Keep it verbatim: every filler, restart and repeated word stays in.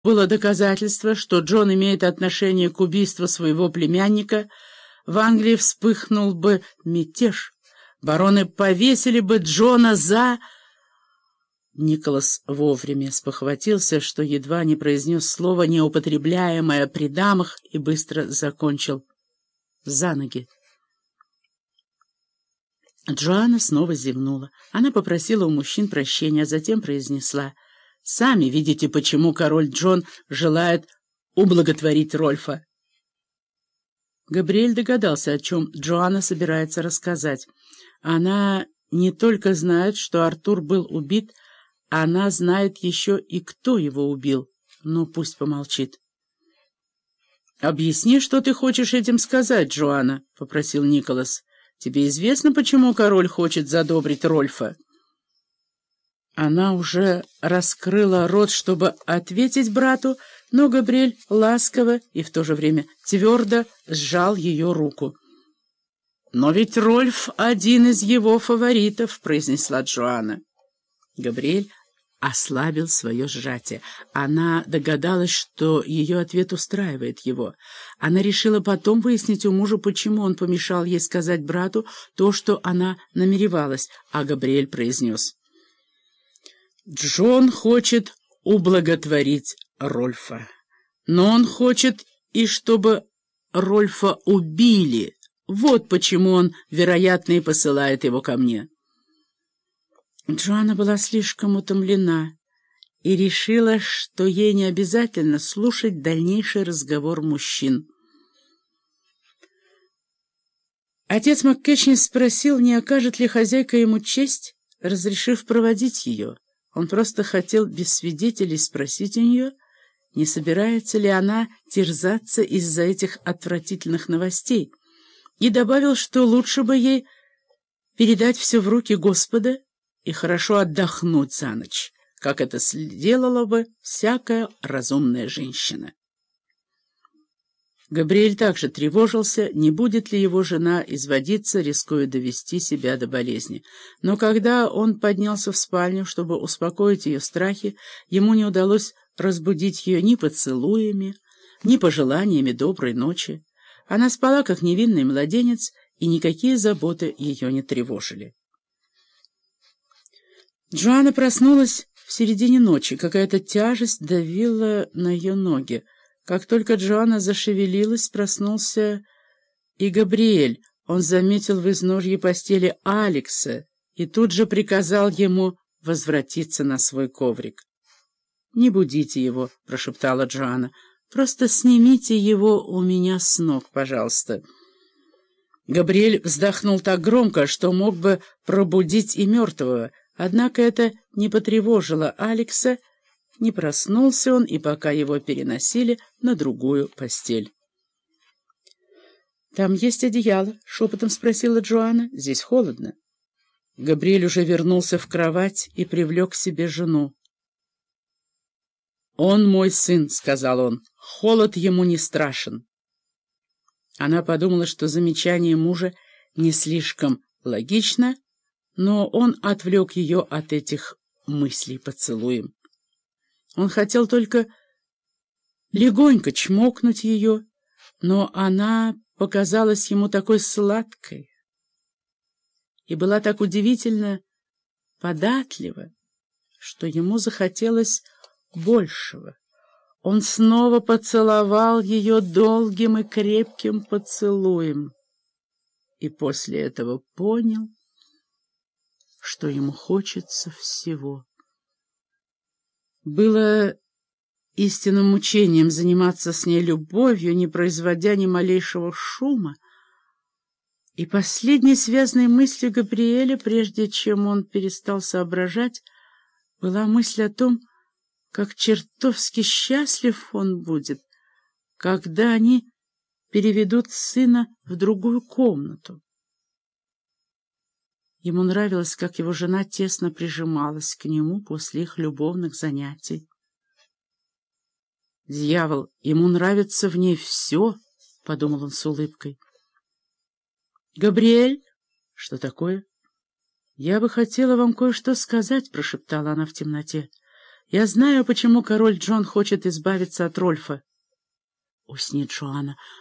было доказательство, что Джон имеет отношение к убийству своего племянника, в Англии вспыхнул бы мятеж. Бароны повесили бы Джона за... Николас вовремя спохватился, что едва не произнес слово, неупотребляемое при дамах, и быстро закончил: «За ноги». Джоанна снова зевнула. Она попросила у мужчин прощения, а затем произнесла: «Сами видите, почему король Джон желает ублаготворить Рольфа». Габриэль догадался, о чем Джоанна собирается рассказать. Она не только знает, что Артур был убит, она знает еще и кто его убил. Ну, пусть помолчит. «Объясни, что ты хочешь этим сказать, Джоанна», — попросил Николас. «Тебе известно, почему король хочет задобрить Рольфа?» Она уже раскрыла рот, чтобы ответить брату, но Габриэль ласково и в то же время твердо сжал ее руку. «Но ведь Рольф один из его фаворитов», — произнесла Джоанна. Габриэль ослабил свое сжатие. Она догадалась, что ее ответ устраивает его. Она решила потом выяснить у мужа, почему он помешал ей сказать брату то, что она намеревалась, а Габриэль произнес: «Джон хочет ублаготворить Рольфа, но он хочет и чтобы Рольфа убили. Вот почему он, вероятно, и посылает его ко мне». Джоанна была слишком утомлена и решила, что ей не обязательно слушать дальнейший разговор мужчин. Отец МакКетчни спросил, не окажет ли хозяйка ему честь, разрешив проводить ее. Он просто хотел без свидетелей спросить у нее, не собирается ли она терзаться из-за этих отвратительных новостей, и добавил, что лучше бы ей передать все в руки Господа и хорошо отдохнуть за ночь, как это сделала бы всякая разумная женщина. Габриэль также тревожился, не будет ли его жена изводиться, рискуя довести себя до болезни. Но когда он поднялся в спальню, чтобы успокоить ее страхи, ему не удалось разбудить ее ни поцелуями, ни пожеланиями доброй ночи. Она спала, как невинный младенец, и никакие заботы ее не тревожили. Джоанна проснулась в середине ночи. Какая-то тяжесть давила на ее ноги. Как только Джоанна зашевелилась, проснулся и Габриэль. Он заметил в изножье постели Алекса и тут же приказал ему возвратиться на свой коврик. «Не будите его», — прошептала Джоанна. «Просто снимите его у меня с ног, пожалуйста». Габриэль вздохнул так громко, что мог бы пробудить и мертвого. Однако это не потревожило Алекса, не проснулся он, и пока его переносили на другую постель. «Там есть одеяло?» — шепотом спросила Джоанна. «Здесь холодно». Габриэль уже вернулся в кровать и привлек к себе жену. «Он мой сын», — сказал он. «Холод ему не страшен». Она подумала, что замечание мужа не слишком логично, но он отвлек ее от этих мыслей поцелуем. Он хотел только легонько чмокнуть ее, но она показалась ему такой сладкой и была так удивительно податлива, что ему захотелось большего. Он снова поцеловал ее долгим и крепким поцелуем и после этого понял, что ему хочется всего. Было истинным мучением заниматься с ней любовью, не производя ни малейшего шума, и последней связной мыслью Габриэля, прежде чем он перестал соображать, была мысль о том, как чертовски счастлив он будет, когда они переведут сына в другую комнату. Ему нравилось, как его жена тесно прижималась к нему после их любовных занятий. «Дьявол, ему нравится в ней все», — подумал он с улыбкой. «Габриэль, что такое?» «Я бы хотела вам кое-что сказать», — прошептала она в темноте. Я знаю, почему король Джон хочет избавиться от Рольфа. Усни, Джоанна.